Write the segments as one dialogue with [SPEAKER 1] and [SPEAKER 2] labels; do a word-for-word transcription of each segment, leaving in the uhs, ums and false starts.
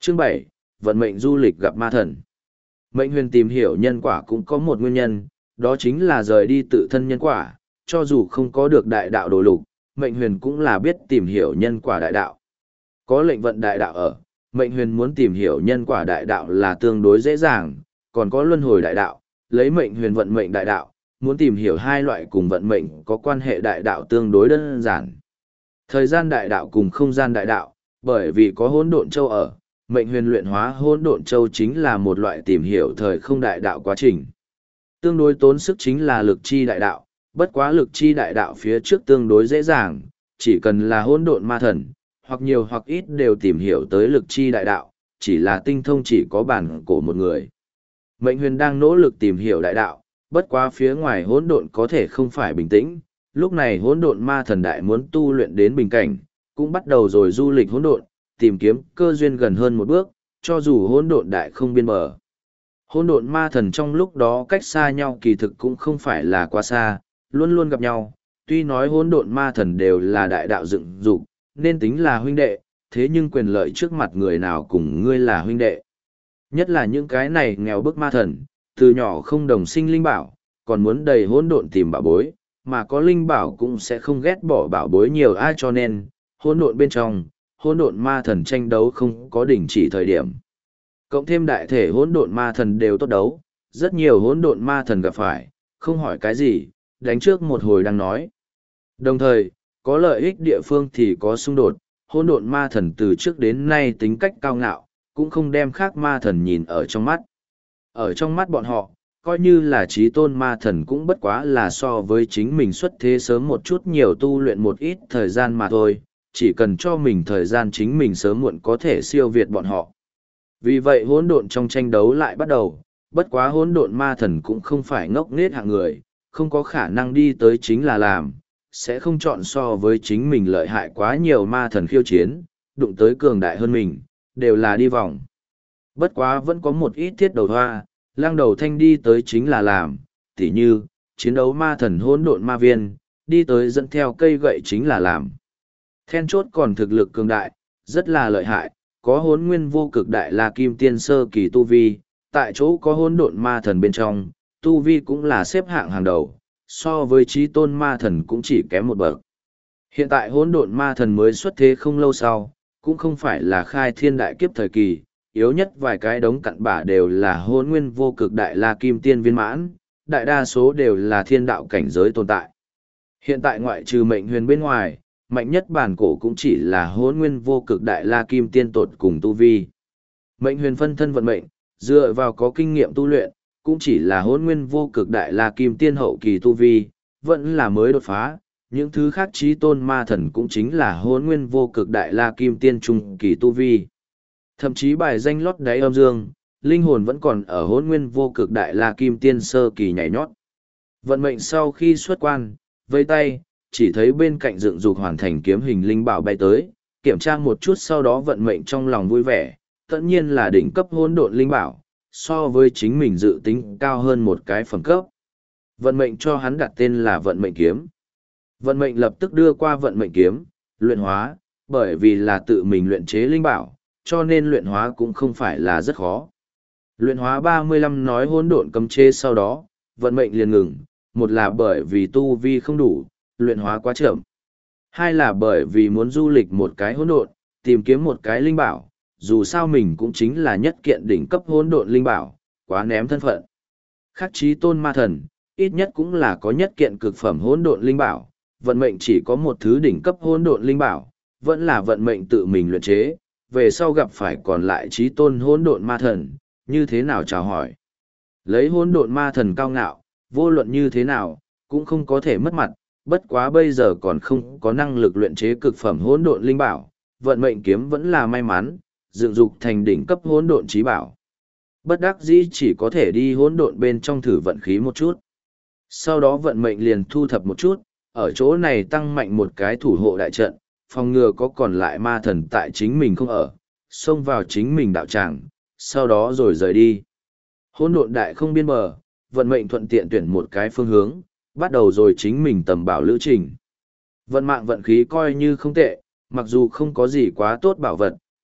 [SPEAKER 1] Chương bảy, vận mệnh du lịch gặp ma thần. Mệnh huyền tìm hiểu nhân quả cũng có một nguyên nhân, đó chính là rời đi tự thân nhân quả, cho dù không có được đại đạo đồ lục, mệnh huyền cũng là biết tìm hiểu nhân quả đại đạo. Có lệnh vận đại đạo ở, mệnh huyền muốn tìm hiểu nhân quả đại đạo là tương đối dễ dàng, còn có luân hồi đại đạo, lấy mệnh huyền vận mệnh đại đạo, muốn tìm hiểu hai loại cùng vận mệnh có quan hệ đại đạo tương đối đơn giản. Thời gian đại đạo cùng không gian đại đạo, bởi vì có hỗn độn châu ở, mệnh huyền luyện hóa hỗn độn châu chính là một loại tìm hiểu thời không đại đạo quá trình. Tương đối tốn sức chính là lực chi đại đạo, bất quá lực chi đại đạo phía trước tương đối dễ dàng, chỉ cần là hỗn độn ma thần, hoặc nhiều hoặc ít đều tìm hiểu tới lực chi đại đạo, chỉ là tinh thông chỉ có bản cổ một người. Mệnh huyền đang nỗ lực tìm hiểu đại đạo, bất quá phía ngoài hỗn độn có thể không phải bình tĩnh, lúc này hỗn độn ma thần đại muốn tu luyện đến bình cảnh, cũng bắt đầu rồi du lịch hỗn độn, tìm kiếm cơ duyên gần hơn một bước, cho dù hỗn độn đại không biên bờ. Hỗn độn ma thần trong lúc đó cách xa nhau kỳ thực cũng không phải là quá xa, luôn luôn gặp nhau, tuy nói hỗn độn ma thần đều là đại đạo dựng dục, nên tính là huynh đệ, thế nhưng quyền lợi trước mặt người nào cùng ngươi là huynh đệ. Nhất là những cái này nghèo bức ma thần, từ nhỏ không đồng sinh linh bảo, còn muốn đầy hỗn độn tìm bảo bối, mà có linh bảo cũng sẽ không ghét bỏ bảo bối nhiều ai, cho nên hỗn độn bên trong, hỗn độn ma thần tranh đấu không có đình chỉ thời điểm. Cộng thêm đại thể hỗn độn ma thần đều tốt đấu, rất nhiều hỗn độn ma thần gặp phải, không hỏi cái gì, đánh trước một hồi đang nói. Đồng thời, có lợi ích địa phương thì có xung đột, hỗn độn ma thần từ trước đến nay tính cách cao ngạo, cũng không đem khác ma thần nhìn ở trong mắt. Ở trong mắt bọn họ, coi như là trí tôn ma thần cũng bất quá là so với chính mình xuất thế sớm một chút nhiều tu luyện một ít thời gian mà thôi, chỉ cần cho mình thời gian chính mình sớm muộn có thể siêu việt bọn họ. Vì vậy hỗn độn trong tranh đấu lại bắt đầu, bất quá hỗn độn ma thần cũng không phải ngốc nghếch hạng người, không có khả năng đi tới chính là làm, sẽ không chọn so với chính mình lợi hại quá nhiều ma thần khiêu chiến, đụng tới cường đại hơn mình, đều là đi vòng. Bất quá vẫn có một ít thiết đầu hoa, lang đầu thanh đi tới chính là làm, tỉ như, chiến đấu ma thần hỗn độn ma viên, đi tới dẫn theo cây gậy chính là làm. Then chốt còn thực lực cường đại, rất là lợi hại, có hỗn nguyên vô cực đại la kim tiên sơ kỳ tu vi, tại chỗ có hỗn độn ma thần bên trong, tu vi cũng là xếp hạng hàng đầu, so với trí tôn ma thần cũng chỉ kém một bậc. Hiện tại hỗn độn ma thần mới xuất thế không lâu sau, cũng không phải là khai thiên đại kiếp thời kỳ, yếu nhất vài cái đống cặn bã đều là hỗn nguyên vô cực đại la kim tiên viên mãn, đại đa số đều là thiên đạo cảnh giới tồn tại. Hiện tại ngoại trừ mệnh huyền bên ngoài, mạnh nhất bản cổ cũng chỉ là hỗn nguyên vô cực đại la kim tiên tột cùng tu vi. Mệnh huyền phân thân vận mệnh, dựa vào có kinh nghiệm tu luyện, cũng chỉ là hỗn nguyên vô cực đại la kim tiên hậu kỳ tu vi, vẫn là mới đột phá. Những thứ khác trí tôn ma thần cũng chính là hỗn nguyên vô cực đại la kim tiên trung kỳ tu vi. Thậm chí bài danh lót đáy âm dương, linh hồn vẫn còn ở hỗn nguyên vô cực đại la kim tiên sơ kỳ nhảy nhót. Vận mệnh sau khi xuất quan, vây tay, chỉ thấy bên cạnh dựng dục hoàn thành kiếm hình linh bảo bay tới, kiểm tra một chút sau đó vận mệnh trong lòng vui vẻ, tất nhiên là đỉnh cấp hỗn độn linh bảo, so với chính mình dự tính cao hơn một cái phẩm cấp. Vận mệnh cho hắn đặt tên là vận mệnh kiếm. Vận mệnh lập tức đưa qua vận mệnh kiếm, luyện hóa, bởi vì là tự mình luyện chế linh bảo, cho nên luyện hóa cũng không phải là rất khó. Luyện hóa ba mươi lăm nói hỗn độn cấm chế sau đó, vận mệnh liền ngừng, một là bởi vì tu vi không đủ, luyện hóa quá chậm. Hai là bởi vì muốn du lịch một cái hỗn độn, tìm kiếm một cái linh bảo, dù sao mình cũng chính là nhất kiện đỉnh cấp hỗn độn linh bảo, quá ném thân phận. Khắc chí tôn ma thần, ít nhất cũng là có nhất kiện cực phẩm hỗn độn linh bảo, vận mệnh chỉ có một thứ đỉnh cấp hỗn độn linh bảo, vẫn là vận mệnh tự mình luyện chế, về sau gặp phải còn lại chí tôn hỗn độn ma thần, như thế nào chào hỏi. Lấy hỗn độn ma thần cao ngạo, vô luận như thế nào, cũng không có thể mất mặt, bất quá bây giờ còn không có năng lực luyện chế cực phẩm hỗn độn linh bảo, vận mệnh kiếm vẫn là may mắn, dựng dục thành đỉnh cấp hỗn độn chí bảo. Bất đắc dĩ chỉ có thể đi hỗn độn bên trong thử vận khí một chút. Sau đó vận mệnh liền thu thập một chút, ở chỗ này tăng mạnh một cái thủ hộ đại trận, phòng ngừa có còn lại ma thần tại chính mình không ở, xông vào chính mình đạo tràng, sau đó rồi rời đi. Hỗn độn đại không biên bờ, vận mệnh thuận tiện tuyển một cái phương hướng, bắt đầu rồi chính mình tầm bảo lữ trình. Vận mạng vận khí coi như không tệ, mặc dù không có gì quá tốt bảo vật,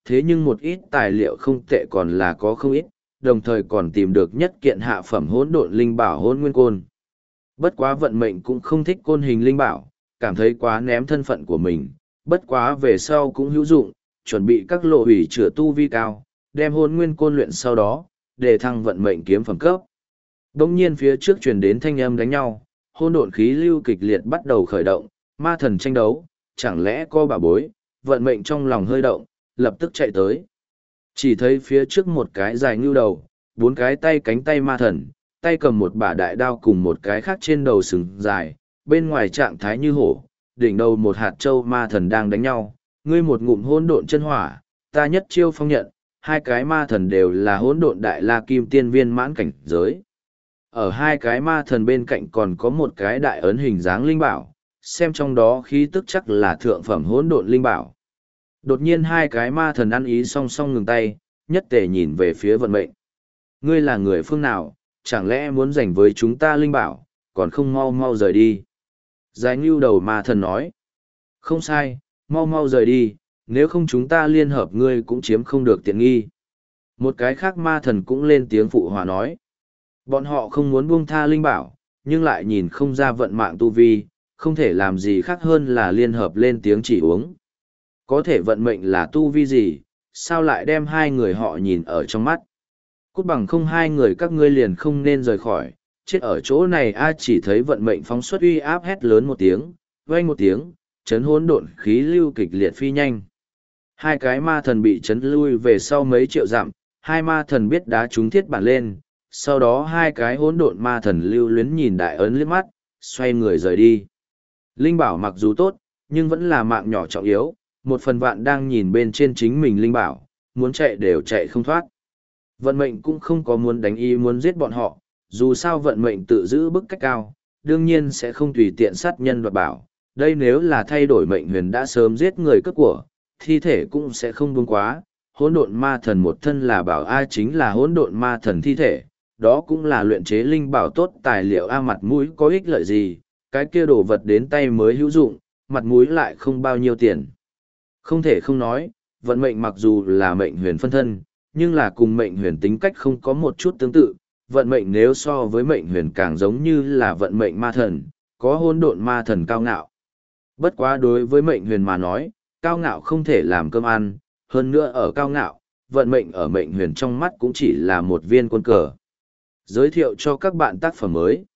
[SPEAKER 1] thế nhưng một ít tài liệu không tệ còn là có không ít, đồng thời còn tìm được nhất kiện hạ phẩm hỗn độn linh bảo hỗn nguyên côn. Bất quá vận mệnh cũng không thích côn hình linh bảo, cảm thấy quá ném thân phận của mình, bất quá về sau cũng hữu dụng, chuẩn bị các lộ hủy chữa tu vi cao, đem hỗn nguyên côn luyện sau đó, để thăng vận mệnh kiếm phẩm cấp. Đông nhiên phía trước truyền đến thanh âm đánh nhau, hỗn độn khí lưu kịch liệt bắt đầu khởi động, ma thần tranh đấu, chẳng lẽ có bà bối, vận mệnh trong lòng hơi động, lập tức chạy tới. Chỉ thấy phía trước một cái dài ngưu đầu, bốn cái tay cánh tay ma thần, tay cầm một bả đại đao cùng một cái khác trên đầu sừng dài, bên ngoài trạng thái như hổ, đỉnh đầu một hạt châu ma thần đang đánh nhau, ngươi một ngụm hỗn độn chân hỏa, ta nhất chiêu phong nhận, hai cái ma thần đều là hỗn độn đại la kim tiên viên mãn cảnh giới. Ở hai cái ma thần bên cạnh còn có một cái đại ấn hình dáng linh bảo, xem trong đó khí tức chắc là thượng phẩm hỗn độn linh bảo. Đột nhiên hai cái ma thần ăn ý song song ngừng tay, nhất tề nhìn về phía vận mệnh. Ngươi là người phương nào, chẳng lẽ muốn giành với chúng ta linh bảo, còn không mau mau rời đi. Giải ngưu đầu ma thần nói. Không sai, mau mau rời đi, nếu không chúng ta liên hợp ngươi cũng chiếm không được tiện nghi. Một cái khác ma thần cũng lên tiếng phụ hòa nói. Bọn họ không muốn buông tha linh bảo, nhưng lại nhìn không ra vận mạng tu vi, không thể làm gì khác hơn là liên hợp lên tiếng chỉ uống. Có thể vận mệnh là tu vi gì, sao lại đem hai người họ nhìn ở trong mắt. Cút bằng không hai người các ngươi liền không nên rời khỏi, chết ở chỗ này a chỉ thấy vận mệnh phóng xuất uy áp hét lớn một tiếng, vang một tiếng, chấn hỗn độn khí lưu kịch liệt phi nhanh. Hai cái ma thần bị chấn lui về sau mấy triệu dặm, hai ma thần biết đá trúng thiết bản lên, sau đó hai cái hỗn độn ma thần lưu luyến nhìn đại ấn liếc mắt, xoay người rời đi. Linh bảo mặc dù tốt, nhưng vẫn là mạng nhỏ trọng yếu, một phần vạn đang nhìn bên trên chính mình linh bảo, muốn chạy đều chạy không thoát. Vận mệnh cũng không có muốn đánh ý muốn giết bọn họ, dù sao vận mệnh tự giữ bức cách cao, đương nhiên sẽ không tùy tiện sát nhân đoạt bảo. Đây nếu là thay đổi mệnh huyền đã sớm giết người cướp của, thi thể cũng sẽ không buông quá. Hỗn độn ma thần một thân là bảo A chính là hỗn độn ma thần thi thể, đó cũng là luyện chế linh bảo tốt tài liệu A mặt mũi có ích lợi gì, cái kia đồ vật đến tay mới hữu dụng, mặt mũi lại không bao nhiêu tiền. Không thể không nói, vận mệnh mặc dù là mệnh huyền phân thân, nhưng là cùng mệnh huyền tính cách không có một chút tương tự, vận mệnh nếu so với mệnh huyền càng giống như là vận mệnh ma thần, có hỗn độn ma thần cao ngạo. Bất quá đối với mệnh huyền mà nói, cao ngạo không thể làm cơm ăn, hơn nữa ở cao ngạo, vận mệnh ở mệnh huyền trong mắt cũng chỉ là một viên quân cờ. Giới thiệu cho các bạn tác phẩm mới.